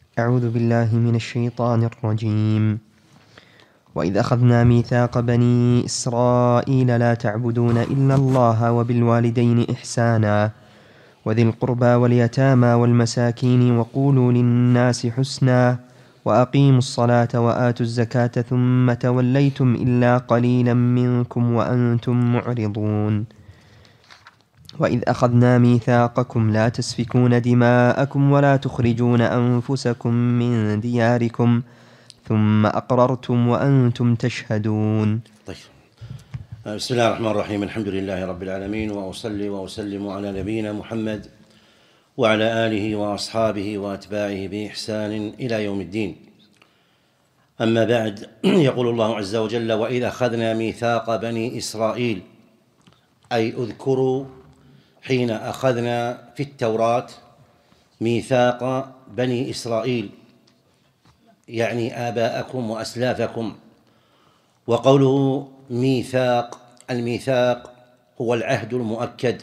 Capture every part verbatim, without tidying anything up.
أعوذ بالله من الشيطان الرجيم. وإذ أخذنا ميثاق بني إسرائيل لا تعبدون إلا الله وبالوالدين إحسانا وذي القربى واليتامى والمساكين وقولوا للناس حسنا وأقيموا الصلاة وآتوا الزكاة ثم توليتم إلا قليلا منكم وأنتم معرضون. وإذ أخذنا ميثاقكم لا تسفكون دماءكم ولا تخرجون أنفسكم من دياركم ثم أقررتم وأنتم تشهدون. طيب. بسم الله الرحمن الرحيم. الحمد لله رب العالمين، وأصلي وأسلم على نبينا محمد وعلى آله وأصحابه وأتباعه بإحسان إلى يوم الدين. أما بعد، يقول الله عز وجل: وإذ أخذنا ميثاق بني إسرائيل، أي اذكروا حين أخذنا في التوراة ميثاق بني إسرائيل، يعني آباءكم وأسلافكم. وقوله ميثاق، الميثاق هو العهد المؤكد.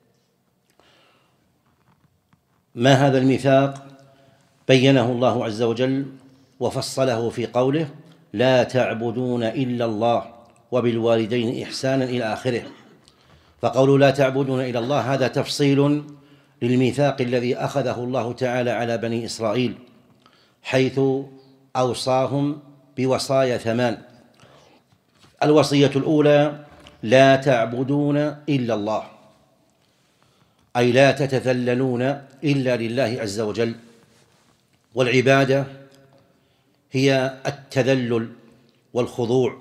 ما هذا الميثاق؟ بينه الله عز وجل وفصله في قوله: لا تعبدون إلا الله وبالوالدين إحسانا إلى آخره. فقوله لا تعبدون إلا الله هذا تفصيل للميثاق الذي أخذه الله تعالى على بني إسرائيل، حيث أوصاهم بوصايا ثمان. الوصية الأولى: لا تعبدون إلا الله، أي لا تتذللون إلا لله عز وجل. والعبادة هي التذلل والخضوع،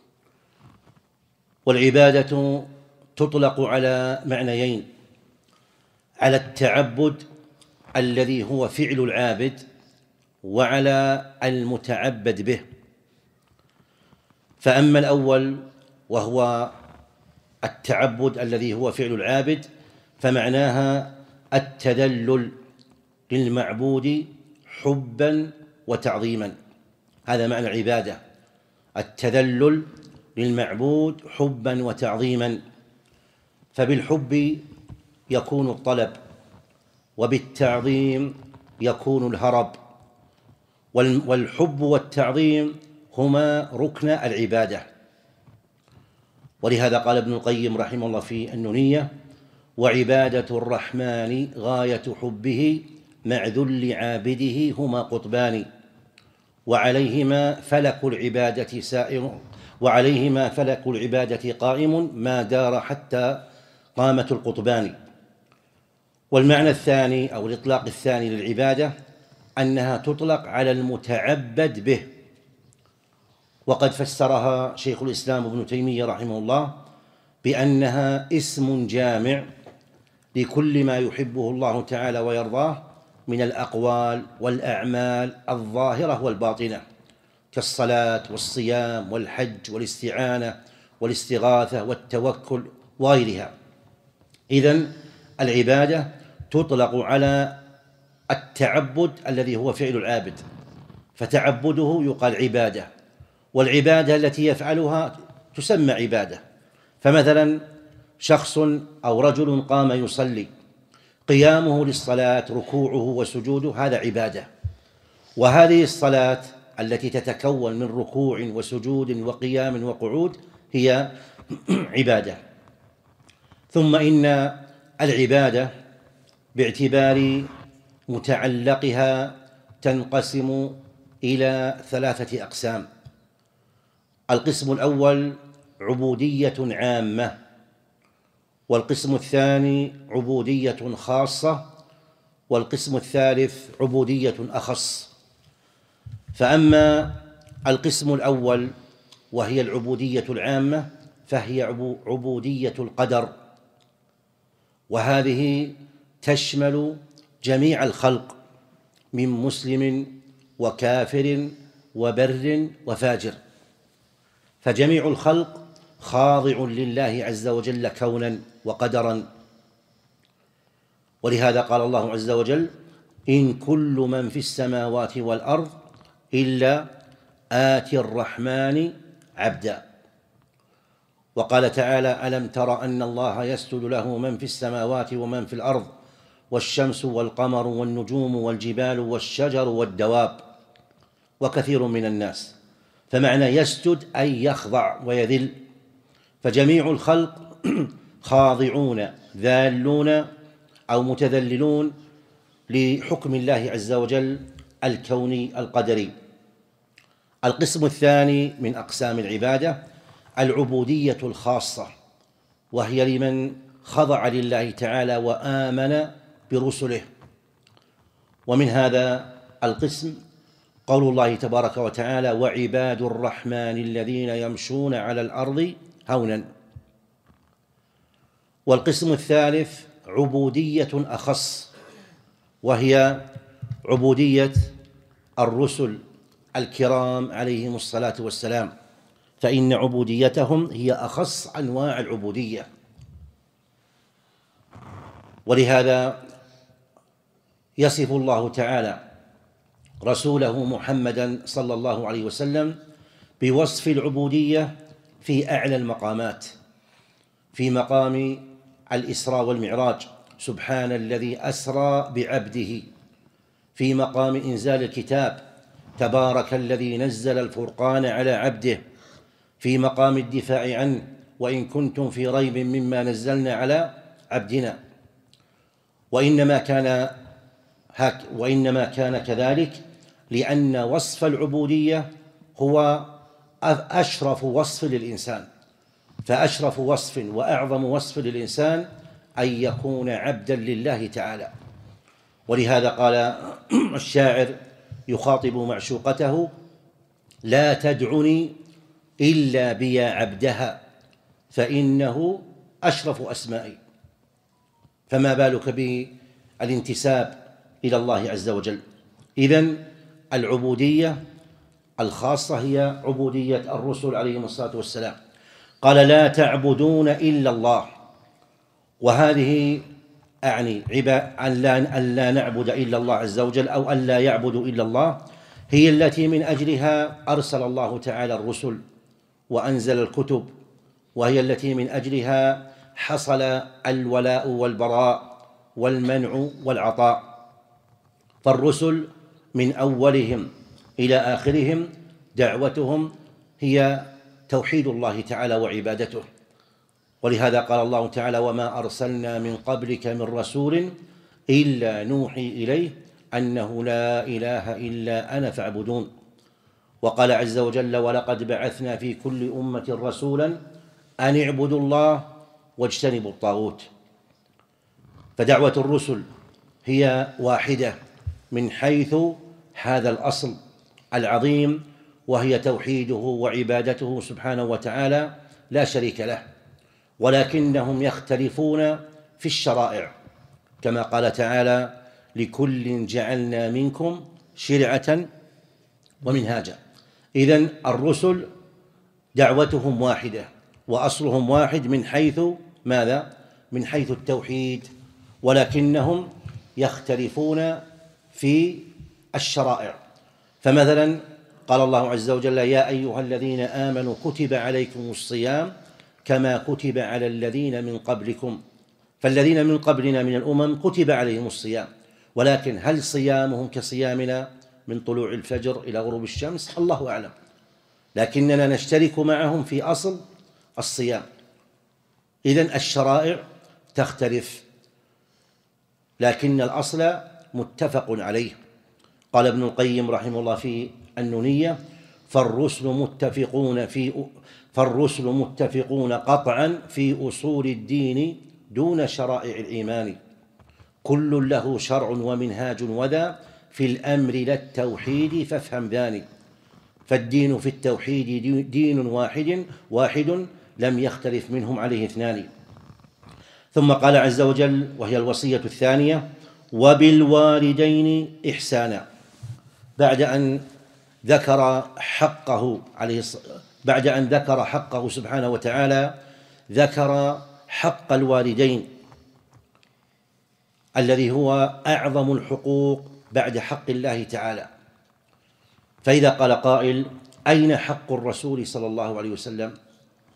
والعبادة تطلق على معنيين: على التعبد الذي هو فعل العابد، وعلى المتعبد به. فأما الأول وهو التعبد الذي هو فعل العابد، فمعناها التذلل للمعبود حبا وتعظيما. هذا معنى العبادة، التذلل للمعبود حبا وتعظيما. فبالحب يكون الطلب، وبالتعظيم يكون الهرب. والحب والتعظيم هما ركن العبادة. ولهذا قال ابن القيم رحمه الله في النونية: وعبادة الرحمن غاية حبه مع ذل عابده هما قطبان، وعليهما فلك العبادة سائر وعليهما فلك العبادة قائم ما دار حتى قامت القطبان. والمعنى الثاني أو الإطلاق الثاني للعبادة أنها تطلق على المتعبد به، وقد فسرها شيخ الإسلام ابن تيمية رحمه الله بأنها اسم جامع لكل ما يحبه الله تعالى ويرضاه من الأقوال والأعمال الظاهرة والباطنة، كالصلاة والصيام والحج والاستعانة والاستغاثة والتوكل وغيرها. إذن العبادة تطلق على التعبد الذي هو فعل العابد، فتعبده يقال عبادة، والعبادة التي يفعلها تسمى عبادة. فمثلا شخص أو رجل قام يصلي، قيامه للصلاة ركوعه وسجوده هذا عبادة. وهذه الصلاة التي تتكون من ركوع وسجود وقيام وقعود هي عبادة. ثم إن العبادة باعتبار متعلقها تنقسم إلى ثلاثة أقسام. القسم الأول عبودية عامة، والقسم الثاني عبودية خاصة، والقسم الثالث عبودية أخص. فأما القسم الأول وهي العبودية العامة فهي عبودية القدر، وهذه تشمل جميع الخلق من مسلم وكافر وبر وفاجر، فجميع الخلق خاضع لله عز وجل كونا وقدرا. ولهذا قال الله عز وجل: إن كل من في السماوات والأرض إلا آتي الرحمن عبدا. وقال تعالى: ألم تر أن الله يسجد له من في السماوات ومن في الأرض والشمس والقمر والنجوم والجبال والشجر والدواب وكثير من الناس. فمعنى يسجد أي يخضع ويذل، فجميع الخلق خاضعون ذالون أو متذللون لحكم الله عز وجل الكوني القدري. القسم الثاني من أقسام العبادة العبودية الخاصة، وهي لمن خضع لله تعالى وآمن برسله. ومن هذا القسم قول الله تبارك وتعالى: وعباد الرحمن الذين يمشون على الأرض هونا. والقسم الثالث عبودية أخص، وهي عبودية الرسل الكرام عليهم الصلاة والسلام، فإن عبوديتهم هي أخص أنواع العبودية. ولهذا يصف الله تعالى رسوله محمدا صلى الله عليه وسلم بوصف العبودية في أعلى المقامات، في مقام الإسراء والمعراج: سبحان الذي أسرى بعبده. في مقام إنزال الكتاب: تبارك الذي نزل الفرقان على عبده. في مقام الدفاع عنه: وإن كنتم في ريب مما نزلنا على عبدنا. وإنما كان هك وإنما كان كذلك لأن وصف العبودية هو أشرف وصف للإنسان، فأشرف وصف وأعظم وصف للإنسان أن يكون عبدا لله تعالى. ولهذا قال الشاعر يخاطب معشوقته: لا تدعني إلا بيا عبدها فإنه أشرف أسمائي. فما بالك بالانتساب إلى الله عز وجل؟ إذن العبودية الخاصة هي عبودية الرسل عليهم الصلاة والسلام. قال: لا تعبدون إلا الله. وهذه أعني أن لا, أن لا نعبد إلا الله عز وجل، أو أن لا يعبدوا إلا الله، هي التي من أجلها أرسل الله تعالى الرسل وأنزل الكتب، وهي التي من أجلها حصل الولاء والبراء والمنع والعطاء. فالرسل من أولهم إلى آخرهم دعوتهم هي توحيد الله تعالى وعبادته. ولهذا قال الله تعالى: وما أرسلنا من قبلك من رسول إلا نوحي إليه أنه لا إله إلا أنا فاعبدون. وقال عز وجل: ولقد بعثنا في كل أمة رسولا أن اعبدوا الله واجتنبوا الطاغوت. فدعوة الرسل هي واحدة من حيث هذا الأصل العظيم، وهي توحيده وعبادته سبحانه وتعالى لا شريك له، ولكنهم يختلفون في الشرائع، كما قال تعالى: لكل جعلنا منكم شرعة ومنهاجا. إذن الرسل دعوتهم واحدة وأصلهم واحد من حيث ماذا؟ من حيث التوحيد، ولكنهم يختلفون في الشرائع. فمثلا قال الله عز وجل: يا أيها الذين آمنوا كتب عليكم الصيام كما كتب على الذين من قبلكم. فالذين من قبلنا من الأمم كتب عليهم الصيام، ولكن هل صيامهم كصيامنا من طلوع الفجر إلى غروب الشمس؟ الله أعلم، لكننا نشترك معهم في أصل الصيام. إذن الشرائع تختلف، لكن الأصل متفق عليه. قال ابن القيم رحمه الله في النونية: فالرسل متفقون في فالرسل متفقون قطعا في أصول الدين دون شرائع الإيمان، كل له شرع ومنهاج وذا في الأمر لا التوحيد فافهم ذاني. فالدين في التوحيد دين واحد واحد لم يختلف منهم عليه اثنان. ثم قال عز وجل، وهي الوصية الثانية: وبالوالدين إحسانا. بعد أن ذكر حقه عليه بعد أن ذكر حقه سبحانه وتعالى، ذكر حق الوالدين الذي هو أعظم الحقوق بعد حق الله تعالى. فإذا قال قائل: أين حق الرسول صلى الله عليه وسلم؟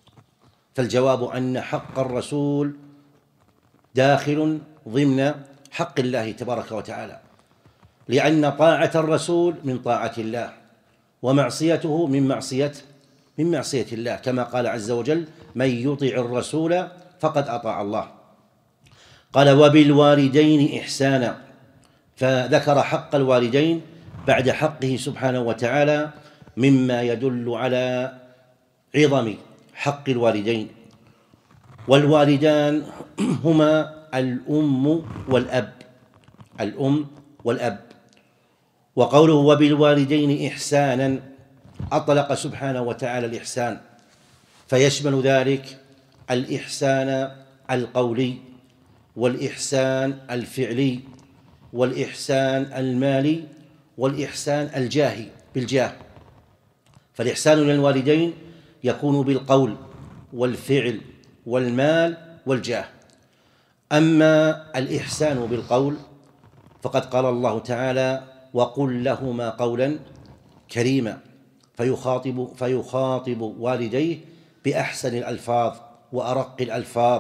فالجواب أن حق الرسول داخل ضمن حق الله تبارك وتعالى، لأن طاعة الرسول من طاعة الله، ومعصيته من معصية من معصية الله، كما قال عز وجل: من يطع الرسول فقد أطاع الله. قال: وبالوالدين إحسانا، فذكر حق الوالدين بعد حقه سبحانه وتعالى، مما يدل على عظم حق الوالدين. والوالدان هما الأم والأب، الأم والأب. وقوله وبالوالدين إحسانا أطلق سبحانه وتعالى الإحسان، فيشمل ذلك الإحسان القولي، والإحسان الفعلي، والإحسان المالي، والإحسان الجاهي بالجاه. فالإحسان للوالدين يكون بالقول والفعل والمال والجاه. أما الإحسان بالقول فقد قال الله تعالى: وقل لهما قولا كريما، فيخاطب, فيخاطب والديه بأحسن الألفاظ وأرق الألفاظ،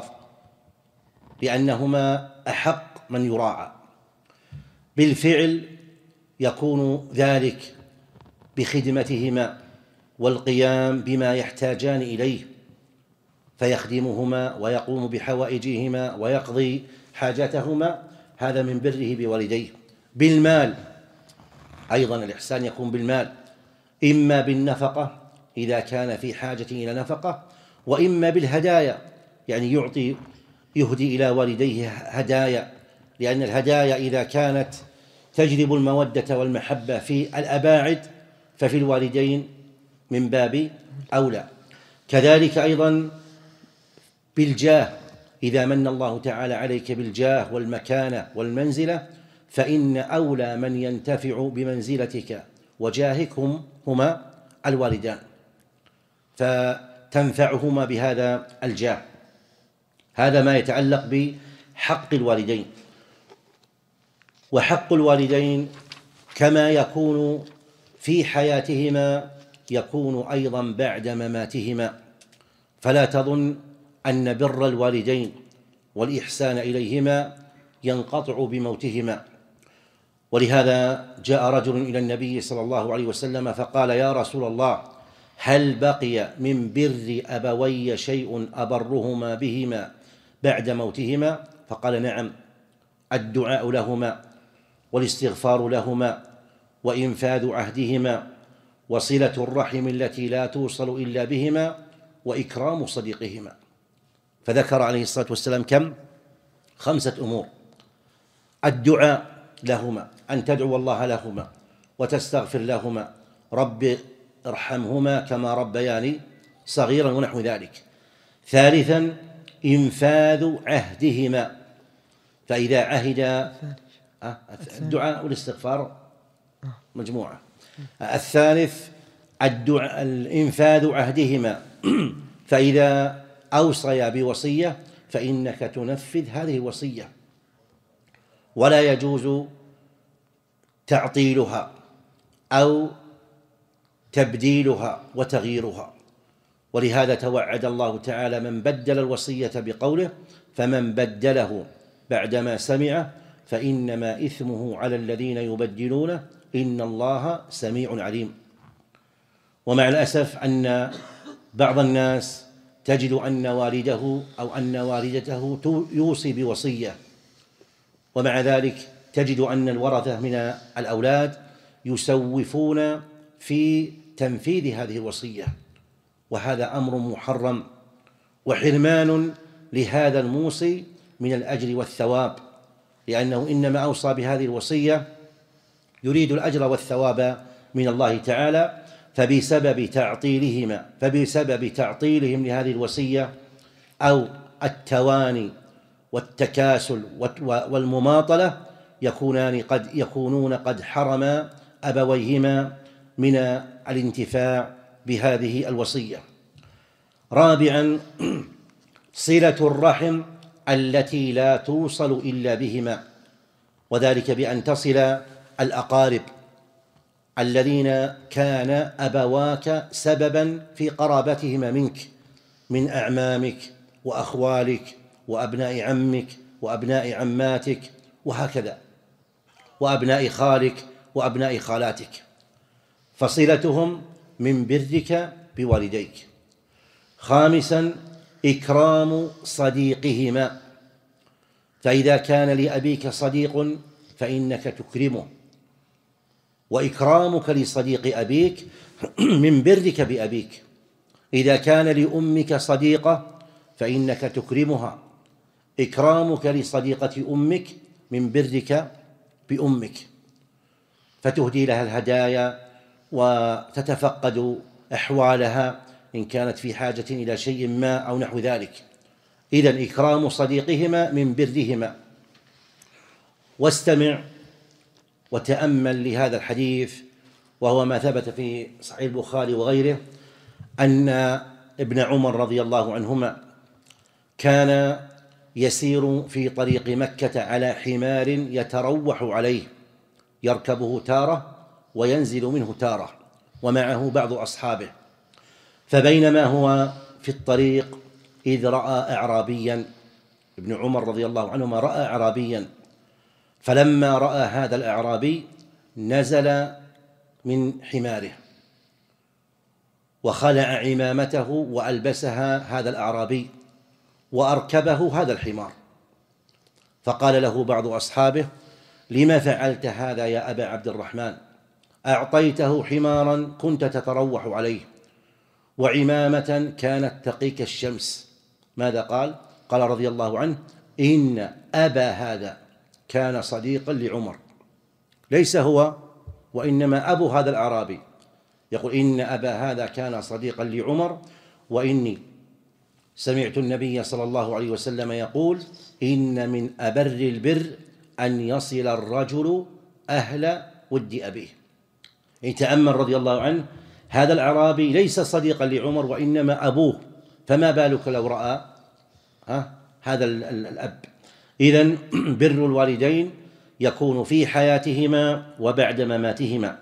لأنهما أحق من يراعى. بالفعل يكون ذلك بخدمتهما والقيام بما يحتاجان إليه، فيخدمهما ويقوم بحوائجهما ويقضي حاجاتهما، هذا من بره بوالديه. بالمال أيضا الإحسان يكون بالمال، إما بالنفقة إذا كان في حاجة إلى نفقة، وإما بالهدايا، يعني يعطي يهدي إلى والديه هدايا، لأن الهدايا إذا كانت تجلب المودة والمحبة في الأباعد ففي الوالدين من باب أولى. كذلك أيضا بالجاه، إذا من الله تعالى عليك بالجاه والمكانة والمنزلة، فإن أولى من ينتفع بمنزلتك وجاهك هم هما الوالدان، فتنفعهما بهذا الجاه. هذا ما يتعلق بحق الوالدين. وحق الوالدين كما يكون في حياتهما يكون أيضا بعد مماتهما، فلا تظن أن بر الوالدين والإحسان إليهما ينقطع بموتهما. ولهذا جاء رجل إلى النبي صلى الله عليه وسلم فقال: يا رسول الله، هل بقي من بر أبوي شيء أبرهما بهما بعد موتهما؟ فقال: نعم، الدعاء لهما، والاستغفار لهما، وإنفاذ عهدهما، وصلة الرحم التي لا توصل إلا بهما، وإكرام صديقهما. فذكر عليه الصلاة والسلام كم؟ خمسة أمور: الدعاء لهما، أن تدعو الله لهما وتستغفر لهما، رب ارحمهما كما ربياني صغيرا، ونحو ذلك. ثالثا إنفاذ عهدهما، فإذا عهد الدعاء والاستغفار مجموعة. الثالث الدعاء إنفاذ عهدهما، فإذا أوصيا بوصية فإنك تنفذ هذه الوصية، ولا يجوز تعطيلها أو تبديلها وتغييرها. ولهذا توعد الله تعالى من بدل الوصية بقوله: فمن بدله بعدما سمعه فإنما إثمه على الذين يبدلونه إن الله سميع عليم. ومع الأسف أن بعض الناس تجد أن والده أو أن والدته يوصي بوصية، ومع ذلك تجد أن الورثة من الأولاد يسوفون في تنفيذ هذه الوصية، وهذا أمر محرم وحرمان لهذا الموصي من الأجر والثواب، لأنه إنما أوصى بهذه الوصية يريد الأجر والثواب من الله تعالى، فبسبب تعطيلهما فبسبب تعطيلهم لهذه الوصية أو التواني والتكاسل والمماطلة يكونان قد يكونون قد حرما أبويهما من الانتفاع بهذه الوصية. رابعا صلة الرحم التي لا توصل إلا بهما، وذلك بأن تصل الأقارب الذين كان أبواك سببا في قرابتهما منك، من أعمامك وأخوالك وأبناء عمك وأبناء عماتك وهكذا، وأبناء خالك وأبناء خالاتك، فصلتهم من برك بوالديك. خامسا إكرام صديقهما، فإذا كان لأبيك صديق فإنك تكرمه، وإكرامك لصديق أبيك من برك بأبيك. إذا كان لأمك صديقة فإنك تكرمها، إكرامك لصديقة أمك من برك بأمك، فتهدي لها الهدايا وتتفقد أحوالها إن كانت في حاجة إلى شيء ما أو نحو ذلك. إذن إكرام صديقهما من برهما. واستمع وتأمل لهذا الحديث، وهو ما ثبت في صحيح البخاري وغيره، أن ابن عمر رضي الله عنهما كان يسير في طريق مكة على حمار يتروح عليه، يركبه تارة وينزل منه تارة، ومعه بعض أصحابه. فبينما هو في الطريق إذ رأى أعرابيا، ابن عمر رضي الله عنهما رأى أعرابيا، فلما رأى هذا الأعرابي نزل من حماره وخلع عمامته وألبسها هذا الأعرابي وأركبه هذا الحمار، فقال له بعض أصحابه: لما فعلت هذا يا أبا عبد الرحمن؟ أعطيته حمارا كنت تتروح عليه وعمامة كانت تقيك الشمس. ماذا قال؟ قال رضي الله عنه: إن أبا هذا كان صديقا لعمر، ليس هو وإنما أبو هذا الأعرابي، يقول: إن أبا هذا كان صديقا لعمر، وإني سمعت النبي صلى الله عليه وسلم يقول: إن من أبر البر أن يصل الرجل أهل ود أبيه. يتأمل رضي الله عنه، هذا الأعرابي ليس صديقا لعمر وإنما أبوه، فما بالك لو رأى ها هذا الأب. إذن بر الوالدين يكون في حياتهما وبعد مماتهما.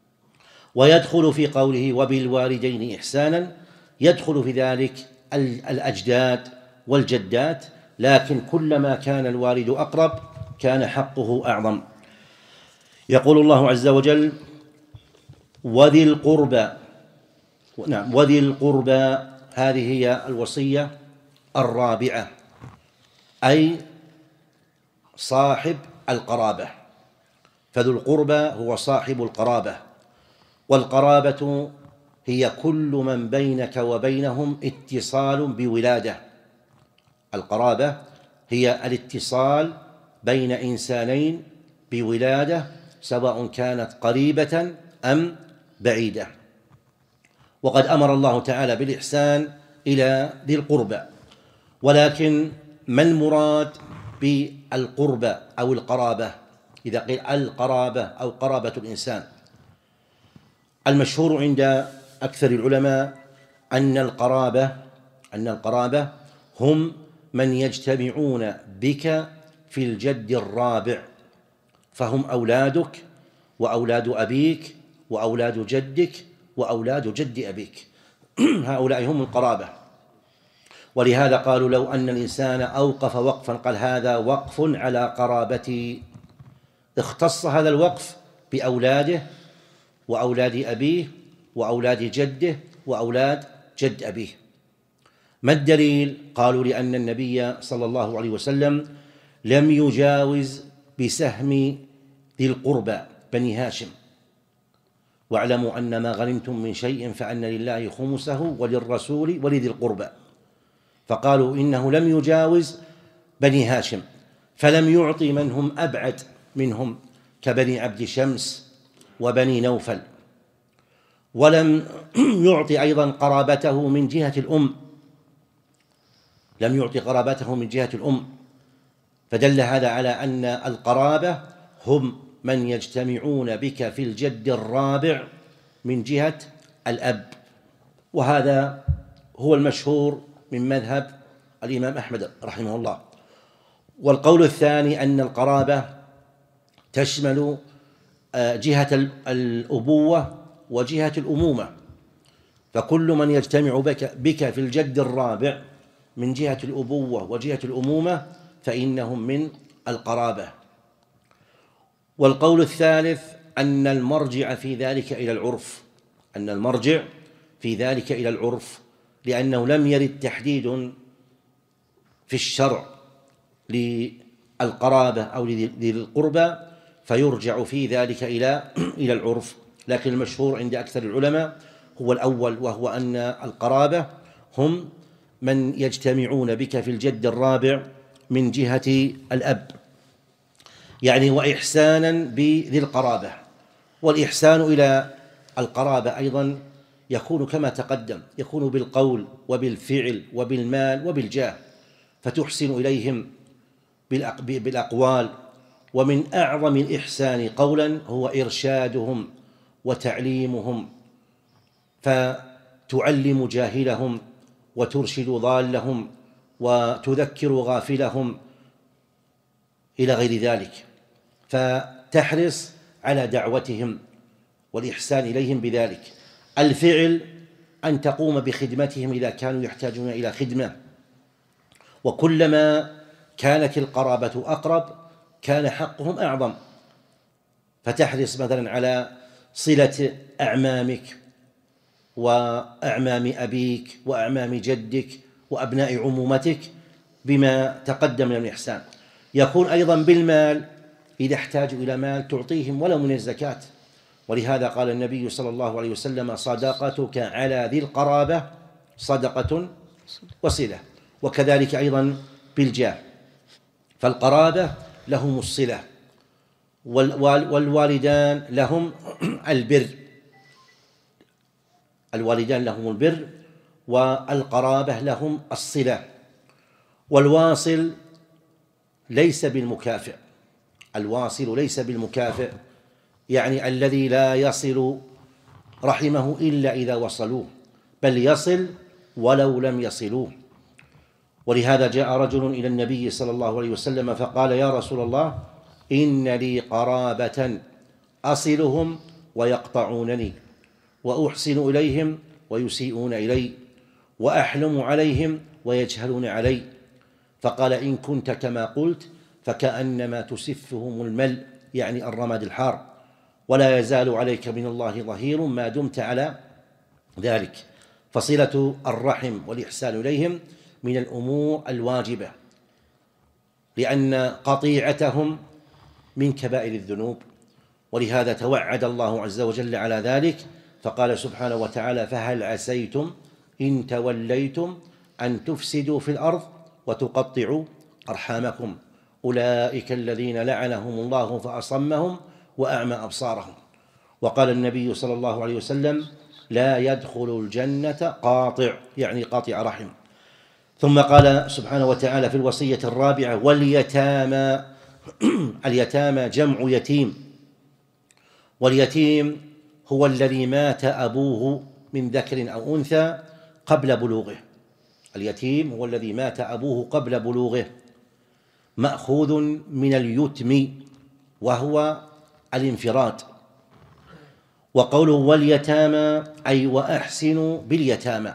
ويدخل في قوله وبالوالدين إحسانا، يدخل في ذلك الأجداد والجدات، لكن كلما كان الوالد أقرب كان حقه أعظم. يقول الله عز وجل: وذي القربى. نعم، وذي القربى، هذه هي الوصية الرابعة، أي صاحب القرابة. فذو القربى هو صاحب القرابة، والقرابة هي كل من بينك وبينهم اتصال بولادة. القرابة هي الاتصال بين إنسانين بولادة، سواء كانت قريبة أم بعيدة. وقد أمر الله تعالى بالإحسان إلى ذي القربى، ولكن ما المراد بالقربى أو القرابة؟ إذا قيل القرابة أو قرابة الإنسان، المشهور عند أكثر العلماء أن القرابة أن القرابة هم من يجتمعون بك في الجد الرابع، فهم أولادك وأولاد أبيك وأولاد جدك وأولاد جد أبيك هؤلاء هم القرابة. ولهذا قالوا: لو أن الإنسان أوقف وقفا قال هذا وقف على قرابتي، اختص هذا الوقف بأولاده وأولاد أبيه وأولاد جده وأولاد جد أبيه. ما الدليل؟ قالوا: لأن النبي صلى الله عليه وسلم لم يجاوز بسهم ذي القربى بني هاشم، واعلموا أن ما غنمتم من شيء فأن لله خمسه وللرسول ولذي القربى، فقالوا إنه لم يجاوز بني هاشم، فلم يعطي من هم أبعد منهم كبني عبد شمس وبني نوفل، ولم يعطي أيضا قرابته من جهة الأم، لم يعطي قرابته من جهة الأم، فدل هذا على أن القرابة هم من يجتمعون بك في الجد الرابع من جهة الأب. وهذا هو المشهور من مذهب الإمام أحمد رحمه الله. والقول الثاني أن القرابة تشمل جهة الأبوة وجهة الأمومة، فكل من يجتمع بك, بك في الجد الرابع من جهة الأبوة وجهة الأمومة فإنهم من القرابة. والقول الثالث أن المرجع في ذلك إلى العرف، أن المرجع في ذلك إلى العرف، لأنه لم يرد تحديد في الشرع للقرابة أو للقربى، فيرجع في ذلك إلى إلى العرف. لكن المشهور عند أكثر العلماء هو الأول، وهو أن القرابة هم من يجتمعون بك في الجد الرابع من جهة الأب، يعني وإحسانا بذي القرابة. والإحسان إلى القرابة أيضا يكون كما تقدم، يكون بالقول وبالفعل وبالمال وبالجاه، فتحسن إليهم بالأقوال. ومن أعظم الإحسان قولا هو إرشادهم وتعليمهم، فتعلم جاهلهم وترشد ضالهم وتذكر غافلهم إلى غير ذلك، فتحرص على دعوتهم والإحسان إليهم بذلك. الفعل أن تقوم بخدمتهم إذا كانوا يحتاجون إلى خدمة، وكلما كانت القرابة أقرب كان حقهم أعظم، فتحرص مثلا على صلة أعمامك وأعمام أبيك وأعمام جدك وأبناء عمومتك بما تقدم من الإحسان. يكون أيضا بالمال، إذا احتاجوا إلى مال تعطيهم ولو من الزكاة، ولهذا قال النبي صلى الله عليه وسلم: صدقتك على ذي القرابة صدقة وصلة. وكذلك أيضا بالجاه، فالقرابة لهم الصلة، والوالدان لهم البر، الوالدان لهم البر والقرابة لهم الصلة. والواصل ليس بالمكافئ، الواصل ليس بالمكافئ، يعني الذي لا يصل رحمه إلا إذا وصلوه، بل يصل ولو لم يصلوه. ولهذا جاء رجل إلى النبي صلى الله عليه وسلم فقال: يا رسول الله، إن لي قرابة أصلهم ويقطعونني، وأحسن إليهم ويسيئون إلي، وأحلم عليهم ويجهلون علي. فقال: إن كنت كما قلت فكأنما تسفهم المل، يعني الرماد الحار، ولا يزال عليك من الله ظهير ما دمت على ذلك. فصلة الرحم والإحسان إليهم من الأمور الواجبة، لأن قطيعتهم من كبائر الذنوب، ولهذا توعد الله عز وجل على ذلك، فقال سبحانه وتعالى: فهل عسيتم إن توليتم أن تفسدوا في الأرض وتقطعوا أرحامكم، أولئك الذين لعنهم الله فأصمهم وأعمى أبصارهم. وقال النبي صلى الله عليه وسلم: لا يدخل الجنة قاطع، يعني قاطع رحم. ثم قال سبحانه وتعالى في الوصية الرابعة: واليتامى. اليتامى جمع يتيم، واليتيم هو الذي مات أبوه من ذكر أو أنثى قبل بلوغه. اليتيم هو الذي مات أبوه قبل بلوغه، مأخوذ من اليتم وهو الانفراد. وقوله واليتامى أي وأحسنوا باليتامى،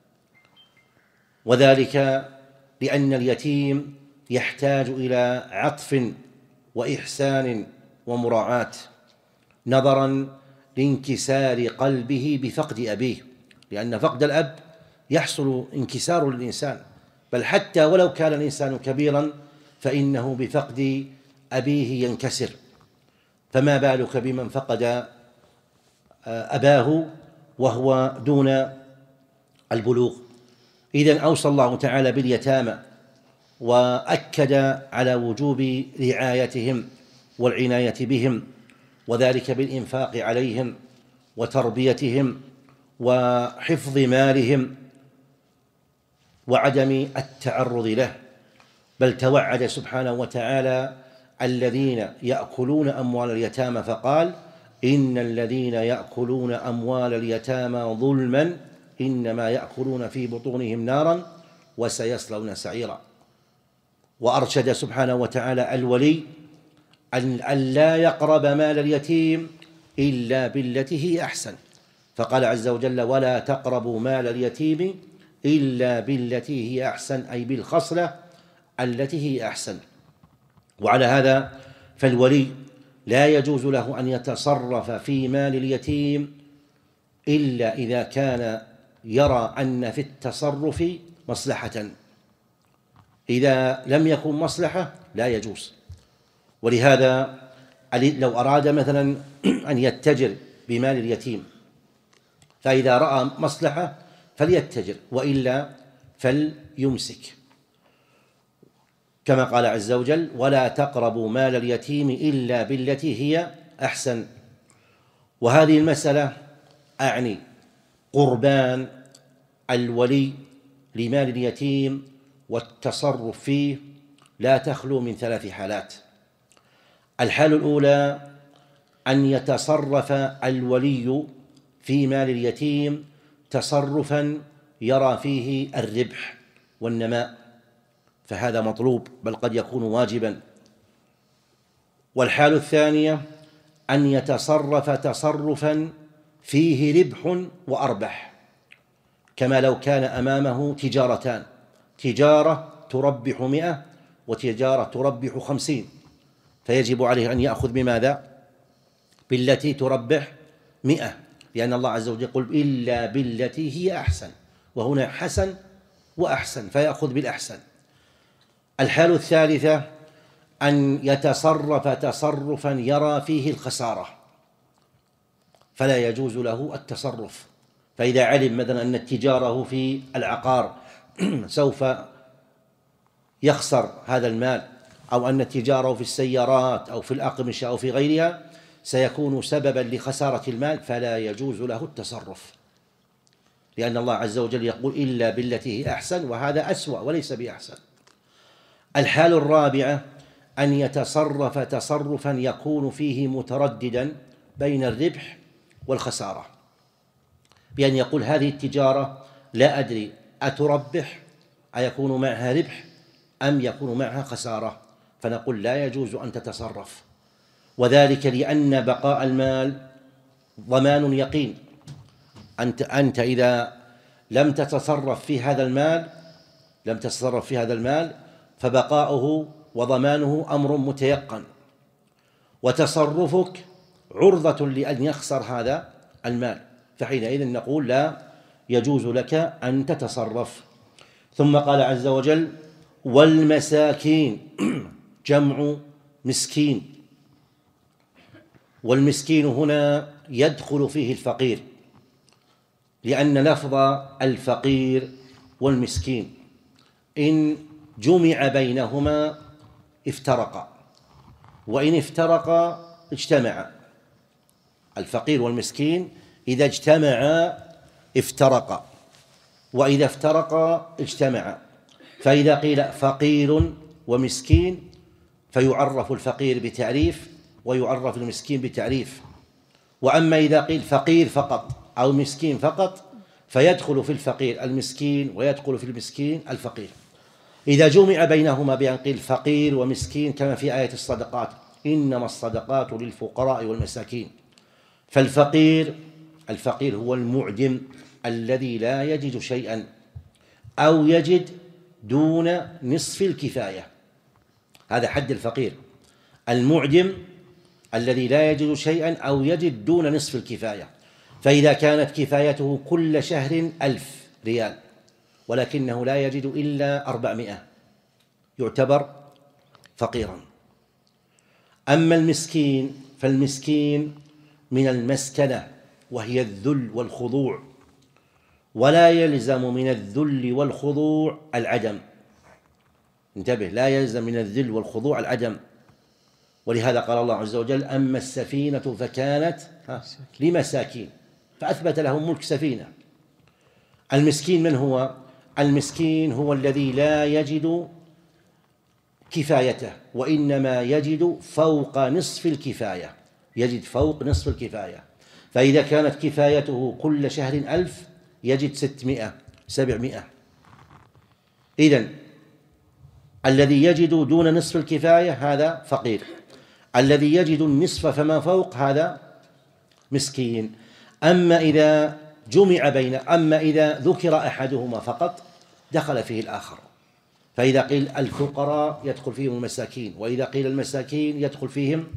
وذلك لأن اليتيم يحتاج إلى عطف وإحسان ومراعاة، نظرا لانكسار قلبه بفقد أبيه، لأن فقد الأب يحصل انكسار للإنسان، بل حتى ولو كان الإنسان كبيرا فإنه بفقد أبيه ينكسر، فما بالك بمن فقد أباه وهو دون البلوغ. إذن أوصى الله تعالى باليتامى، وأكد على وجوب رعايتهم والعناية بهم، وذلك بالإنفاق عليهم وتربيتهم وحفظ مالهم وعدم التعرض له. بل توعد سبحانه وتعالى الذين يأكلون أموال اليتامى فقال: إن الذين يأكلون أموال اليتامى ظلما إنما يأكلون في بطونهم نارا وسيصلون سعيرا. وأرشد سبحانه وتعالى الولي أن لا يقرب مال اليتيم إلا بالتي هي أحسن، فقال عز وجل: ولا تقربوا مال اليتيم إلا بالتي هي أحسن، أي بالخصلة التي هي أحسن. وعلى هذا فالولي لا يجوز له أن يتصرف في مال اليتيم إلا إذا كان يرى أن في التصرف مصلحة. إذا لم يكن مصلحة لا يجوز. ولهذا لو أراد مثلا أن يتجر بمال اليتيم فإذا رأى مصلحة فليتجر، وإلا فليمسك، كما قال عز وجل: ولا تقربوا مال اليتيم إلا بالتي هي أحسن. وهذه المسألة أعني قربان الولي لمال اليتيم والتصرف فيه لا تخلو من ثلاث حالات. الحالة الأولى أن يتصرف الولي في مال اليتيم تصرفا يرى فيه الربح والنماء، فهذا مطلوب بل قد يكون واجبا. والحالة الثانية أن يتصرف تصرفا فيه ربح وأربح، كما لو كان أمامه تجارتان، تجارة تربح مئة وتجارة تربح خمسين، فيجب عليه أن يأخذ بماذا؟ بالتي تربح مئة، لأن الله عز وجل يقول: إلا بالتي هي أحسن، وهنا حسن وأحسن، فيأخذ بالأحسن. الحالة الثالثة أن يتصرف تصرفا يرى فيه الخسارة، فلا يجوز له التصرف. فإذا علم مثلا أن تجاره في العقار سوف يخسر هذا المال، أو أن تجاره في السيارات أو في الأقمشة أو في غيرها سيكون سببا لخسارة المال، فلا يجوز له التصرف، لأن الله عز وجل يقول: إلا بالتي هي أحسن، وهذا أسوأ وليس بأحسن. الحالة الرابعة أن يتصرف تصرفا يكون فيه مترددا بين الربح والخسارة، بأن يقول: هذه التجارة لا أدري أتربح، أيكون معها ربح أم يكون معها خسارة، فنقول: لا يجوز أن تتصرف. وذلك لأن بقاء المال ضمان يقين. أنت, أنت إذا لم تتصرف في هذا المال لم تتصرف في هذا المال فبقاؤه وضمانه أمر متيقن، وتصرفك عرضة لأن يخسر هذا المال، فحينئذ نقول: لا يجوز لك أن تتصرف. ثم قال عز وجل: والمساكين، جمع مسكين، والمسكين هنا يدخل فيه الفقير، لأن لفظ الفقير والمسكين إن جمع بينهما افترقا، وإن افترقا اجتمعا. الفقير والمسكين إذا اجتمعا افترقا، وإذا افترقا اجتمعا. فإذا قيل فقير ومسكين فيعرف الفقير بتعريف ويعرف المسكين بتعريف. وأما إذا قيل فقير فقط أو مسكين فقط فيدخل في الفقير المسكين ويدخل في المسكين الفقير. إذا جمع بينهما بأن قيل فقير ومسكين كما في آية الصدقات: إنما الصدقات للفقراء والمساكين. فالفقير الفقير هو المعدم الذي لا يجد شيئا أو يجد دون نصف الكفاية، هذا حد الفقير، المعدم الذي لا يجد شيئا أو يجد دون نصف الكفاية. فإذا كانت كفايته كل شهر ألف ريال ولكنه لا يجد إلا أربعمائة يعتبر فقيرا. أما المسكين فالمسكين من المسكنة وهي الذل والخضوع، ولا يلزم من الذل والخضوع العدم. انتبه، لا يلزم من الذل والخضوع العدم. ولهذا قال الله عز وجل: أما السفينة فكانت لمساكين، فأثبت لهم ملك سفينة. المسكين من هو؟ المسكين هو الذي لا يجد كفايته، وإنما يجد فوق نصف الكفاية، يجد فوق نصف الكفاية. فإذا كانت كفايته كل شهر ألف يجد ستمائة سبعمائة. إذن الذي يجد دون نصف الكفاية هذا فقير، الذي يجد النصف فما فوق هذا مسكين. أما إذا جمع بين أما إذا ذكر أحدهما فقط دخل فيه الآخر. فإذا قيل الفقراء يدخل فيهم المساكين، وإذا قيل المساكين يدخل فيهم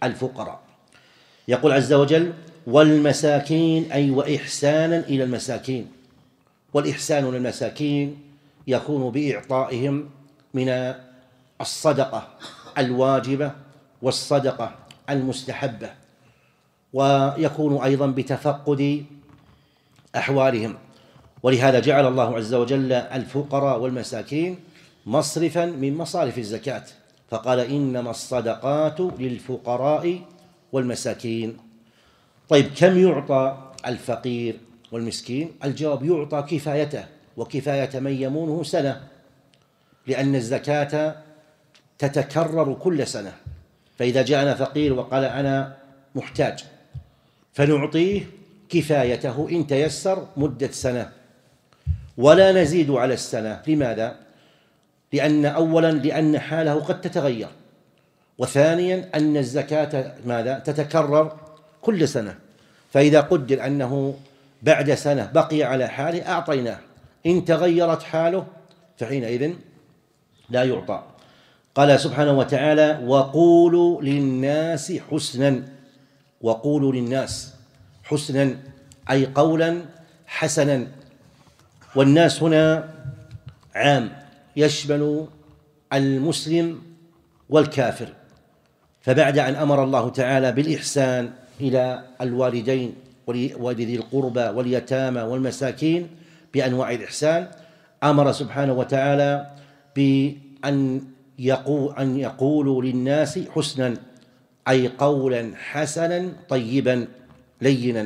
الفقراء. يقول عز وجل: والمساكين، أي وإحسانا إلى المساكين. والإحسان إلى المساكين يكون بإعطائهم من الصدقة الواجبة والصدقة المستحبة، ويكون أيضا بتفقد أحوالهم. ولهذا جعل الله عز وجل الفقراء والمساكين مصرفا من مصارف الزكاة، فقال: إنما الصدقات للفقراء والمساكين. طيب، كم يعطى الفقير والمسكين؟ الجواب: يعطى كفايته، وكفاية من يمونه سنة، لأن الزكاة تتكرر كل سنة. فإذا جاءنا فقير وقال: أنا محتاج، فنعطيه كفايته إن تيسر مدة سنة، ولا نزيد على السنة. لماذا؟ لأن أولا لأن حاله قد تتغير، وثانيا أن الزكاة ماذا؟ تتكرر كل سنة. فإذا قدر أنه بعد سنة بقي على حاله أعطيناه، إن تغيرت حاله فحينئذ لا يعطى. قال سبحانه وتعالى: وقولوا للناس حسنا. وقولوا للناس حسنا، أي قولا حسنا. والناس هنا عام، يشمل المسلم والكافر. فبعد أن أمر الله تعالى بالإحسان إلى الوالدين وذي القربى واليتامى والمساكين بأنواع الإحسان، أمر سبحانه وتعالى بأن يقول أن يقولوا للناس حسنا، أي قولا حسنا طيبا لينا.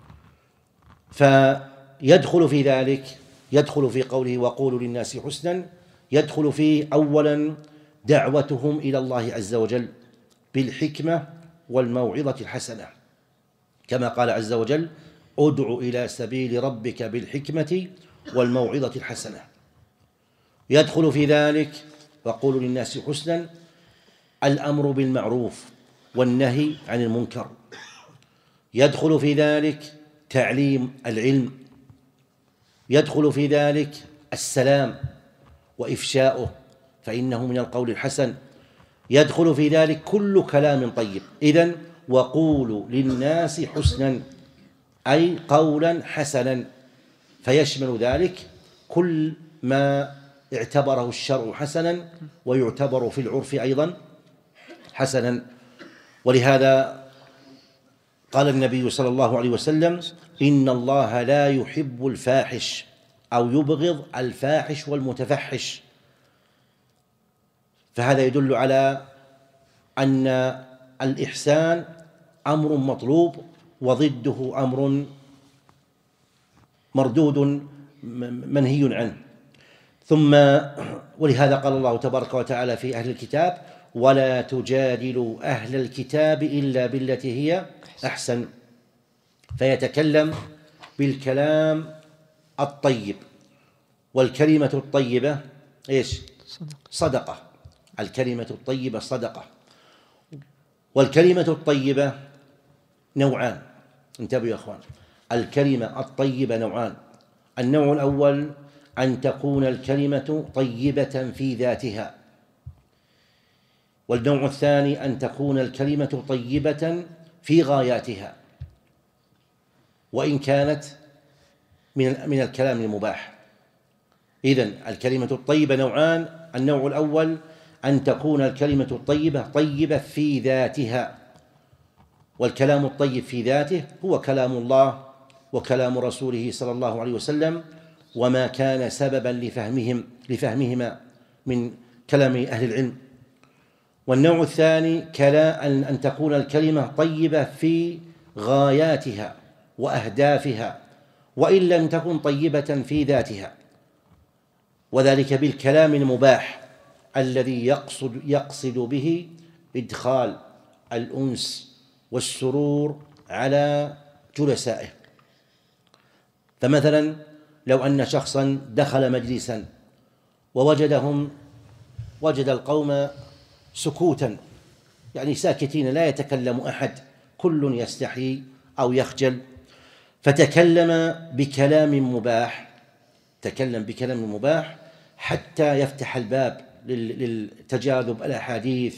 فيدخل في ذلك، يدخل في قوله وقولوا للناس حسنا، يدخل فيه أولا دعوتهم إلى الله عز وجل بالحكمة والموعظة الحسنة، كما قال عز وجل: ادع إلى سبيل ربك بالحكمة والموعظة الحسنة. يدخل في ذلك وقولوا للناس حسنا الأمر بالمعروف والنهي عن المنكر. يدخل في ذلك تعليم العلم. يدخل في ذلك السلام وإفشاؤه، فإنه من القول الحسن. يدخل في ذلك كل كلام طيب. إذن وقولوا للناس حسنا، أي قولا حسنا، فيشمل ذلك كل ما اعتبره الشرع حسنا ويعتبر في العرف أيضا حسنا. ولهذا قال النبي صلى الله عليه وسلم: إن الله لا يحب الفاحش، أو يبغض الفاحش والمتفحش. فهذا يدل على أن الإحسان أمر مطلوب، وضده أمر مردود منهي عنه. ثم ولهذا قال الله تبارك وتعالى في أهل الكتاب: ولا تجادلوا أهل الكتاب إلا بالتي هي أحسن. فيتكلم بالكلام الطيب. والكلمة الطيبة إيش؟ صدقة. الكلمة الطيبة صدقة. والكلمة الطيبة نوعان، انتبهوا يا أخوان. الكلمة الطيبة نوعان: النوع الأول أن تكون الكلمة طيبة في ذاتها، والنوع الثاني أن تكون الكلمة طيبة في غاياتها، وإن كانت من من الكلام المباح. إذن الكلمة الطيبة نوعان: النوع الأول أن تكون الكلمة الطيبة طيبة في ذاتها، والكلام الطيب في ذاته هو كلام الله وكلام رسوله صلى الله عليه وسلم، وما كان سببا لفهمهم لفهمهما من كلام أهل العلم. والنوع الثاني أن تكون الكلمة طيبة في غاياتها وأهدافها، وإن لم تكن طيبة في ذاتها، وذلك بالكلام المباح الذي يقصد يقصد به إدخال الأنس والسرور على جلسائه. فمثلا لو أن شخصا دخل مجلسا ووجدهم وجد القوم سكوتا، يعني ساكتين لا يتكلم أحد، كل يستحي أو يخجل، فتكلم بكلام مباح تكلم بكلام مباح حتى يفتح الباب للتجاذب الأحاديث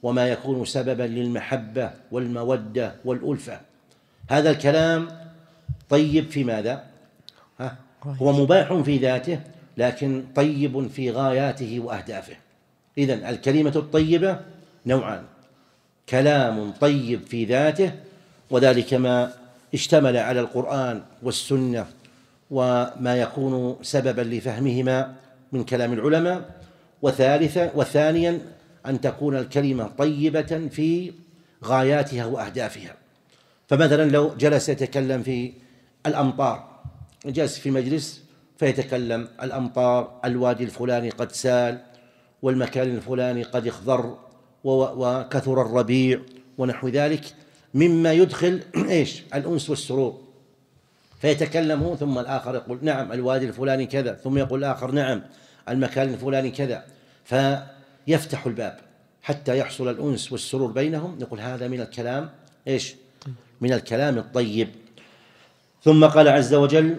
وما يكون سببا للمحبة والمودة والألفة. هذا الكلام طيب في ماذا؟ ها؟ هو مباح في ذاته لكن طيب في غاياته وأهدافه. إذن الكلمة الطيبة نوعان: كلام طيب في ذاته وذلك ما اشتمل على القرآن والسنة وما يكون سببا لفهمهما من كلام العلماء، وثالثا وثانيا أن تكون الكلمة طيبة في غاياتها وأهدافها. فمثلا لو جلس يتكلم في الأمطار، جلس في مجلس فيتكلم الأمطار، الوادي الفلاني قد سال، والمكان الفلاني قد اخضر، وكثر الربيع ونحو ذلك مما يدخل إيش؟ الأنس والسرور. فيتكلم هو ثم الآخر يقول نعم الوادي الفلاني كذا، ثم يقول الآخر نعم المكان الفلاني كذا، فيفتح الباب حتى يحصل الأنس والسرور بينهم. نقول هذا من الكلام إيش؟ من الكلام الطيب. ثم قال عز وجل: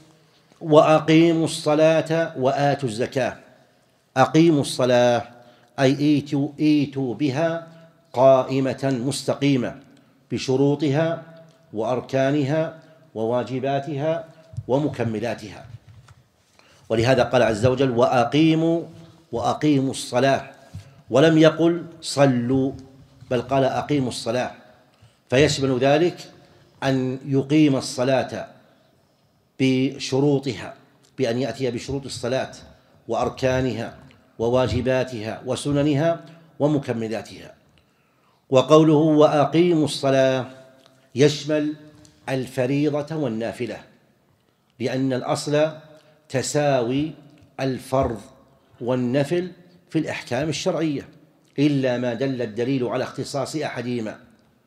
وأقيموا الصلاة وآتوا الزكاة. أقيموا الصلاة أي إيتوا, إيتوا بها قائمة مستقيمة بشروطها وأركانها وواجباتها ومكملاتها. ولهذا قال عز وجل: وأقيموا وأقيموا الصلاة، ولم يقل صلوا بل قال أقيموا الصلاة، فيشمل ذلك أن يقيم الصلاة بشروطها، بأن يأتي بشروط الصلاة وأركانها وواجباتها وسننها ومكملاتها. وقوله وأقيموا الصلاة يشمل الفريضة والنافلة، لأن الأصل تساوي الفرض والنفل في الأحكام الشرعية إلا ما دل الدليل على اختصاص أحدهما.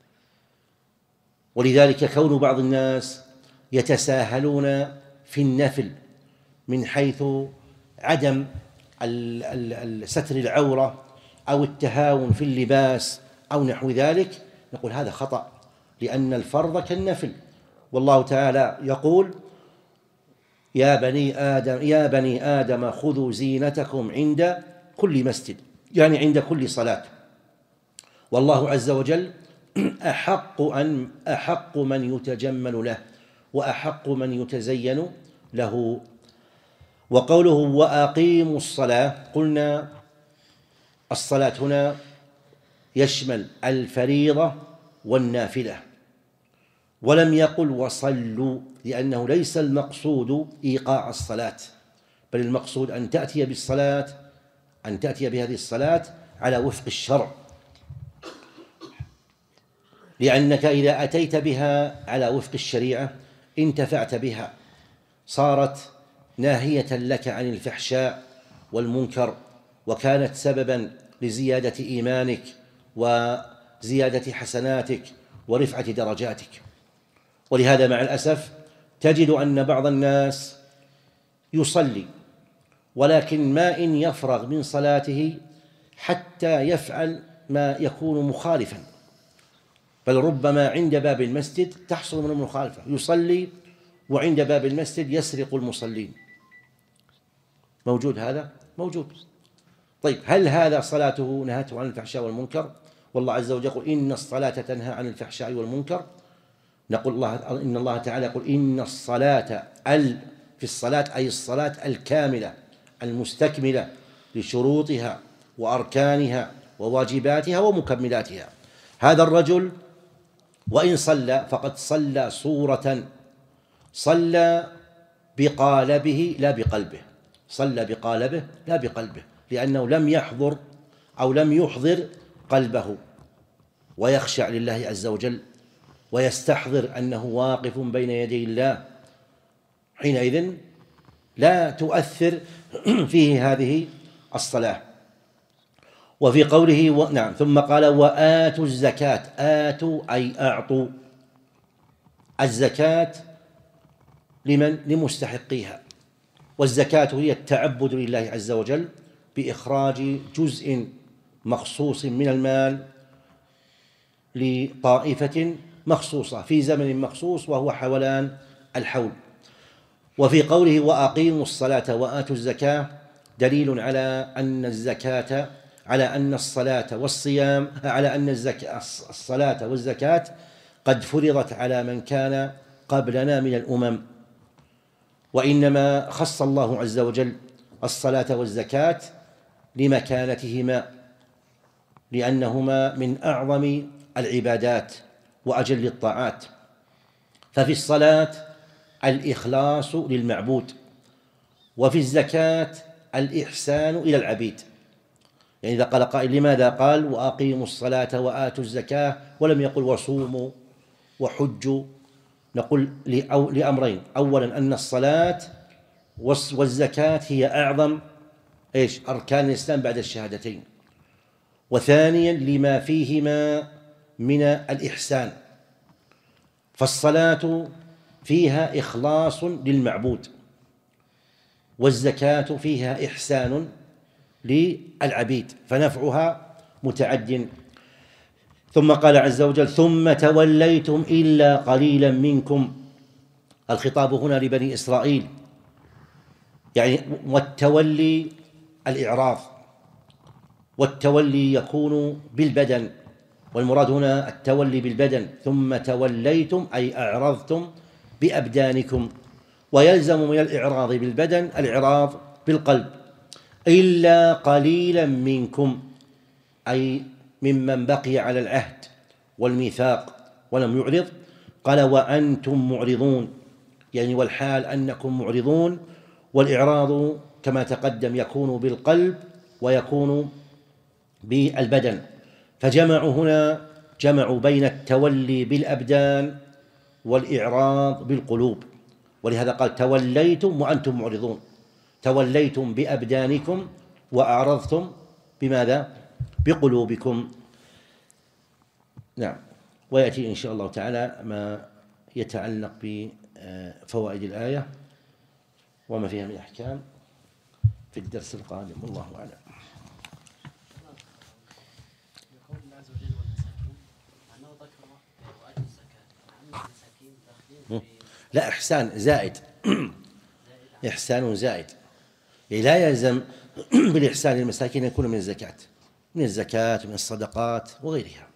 ولذلك كون بعض الناس يتساهلون في النفل من حيث عدم ستر العورة أو التهاون في اللباس أو نحو ذلك، نقول هذا خطأ، لأن الفرض كالنفل. والله تعالى يقول: يا بني آدم يا بني آدم خذوا زينتكم عند كل مسجد، يعني عند كل صلاة. والله عز وجل أحق أن أحق من يتجمل له وأحق من يتزين له. وقوله وأقيموا الصلاة، قلنا الصلاة هنا يشمل الفريضة والنافلة، ولم يقل وصلوا، لأنه ليس المقصود إيقاع الصلاة، بل المقصود أن تأتي بالصلاة أن تأتي بهذه الصلاة على وفق الشرع، لأنك إذا أتيت بها على وفق الشريعة انتفعت بها، صارت ناهية لك عن الفحشاء والمنكر، وكانت سببا لزيادة إيمانك وزيادة حسناتك ورفعة درجاتك. ولهذا مع الأسف تجد أن بعض الناس يصلي ولكن ما إن يفرغ من صلاته حتى يفعل ما يكون مخالفا، بل ربما عند باب المسجد تحصل من المخالفة، يصلي وعند باب المسجد يسرق المصلين. موجود هذا؟ موجود. طيب هل هذا صلاته نهته عن الفحشاء والمنكر؟ والله عز وجل يقول إن الصلاة تنهى عن الفحشاء والمنكر. نقول الله إن الله تعالى يقول إن الصلاة ال في الصلاة أي الصلاة الكاملة المستكملة لشروطها وأركانها وواجباتها ومكملاتها. هذا الرجل وإن صلى فقد صلى صورة، صلى بقالبه لا بقلبه، صلى بقالبه لا بقلبه، لأنه لم يحضر أو لم يحضر قلبه ويخشع لله عز وجل ويستحضر أنه واقف بين يدي الله، حينئذ لا تؤثر فيه هذه الصلاة. وفي قوله و... نعم ثم قال وآتوا الزكاة، آتوا أي أعطوا الزكاة لمن؟ لمستحقيها. والزكاة هي التعبد لله عز وجل بإخراج جزء مخصوص من المال لطائفة مخصوصة في زمن مخصوص وهو حولان الحول. وفي قوله وأقيموا الصلاة وآتوا الزكاة دليل على أن الزكاة على أن الصلاة والصيام على أن الزكاة الصلاة والزكاة قد فرضت على من كان قبلنا من الأمم، وإنما خص الله عز وجل الصلاة والزكاة لمكانتهما، لأنهما من أعظم العبادات وأجل الطاعات. ففي الصلاة الإخلاص للمعبود، وفي الزكاة الإحسان إلى العبيد. يعني إذا قال قائل لماذا قال وأقيموا الصلاة وآتوا الزكاة ولم يقل وصوموا وحجوا؟ نقول لأمرين: أولا أن الصلاة والزكاة هي أعظم إيش أركان الإسلام بعد الشهادتين، وثانيا لما فيهما من الإحسان. فالصلاة فيها إخلاص للمعبود، والزكاة فيها إحسان للعبيد، فنفعها متعد. ثم قال عز وجل: ثم توليتم إلا قليلا منكم. الخطاب هنا لبني إسرائيل، يعني والتولي الإعراض، والتولي يكون بالبدن، والمراد هنا التولي بالبدن. ثم توليتم أي أعرضتم بأبدانكم، ويلزم من الإعراض بالبدن الإعراض بالقلب. إلا قليلا منكم أي ممن بقي على العهد والميثاق ولم يعرض. قال: وأنتم معرضون، يعني والحال أنكم معرضون. والإعراض كما تقدم يكون بالقلب ويكون بالبدن، فجمعوا هنا جمعوا بين التولي بالأبدان والإعراض بالقلوب، ولهذا قال: توليتم وأنتم معرضون. توليتم بأبدانكم وأعرضتم بماذا؟ بقلوبكم. نعم. ويأتي إن شاء الله تعالى ما يتعلق بفوائد الآية وما فيها من أحكام في الدرس القادم، والله أعلم. لا، إحسان زائد إحسان زائد، لا يلزم بالإحسان للمساكين يكون من الزكاة، من الزكاة من الصدقات وغيرها.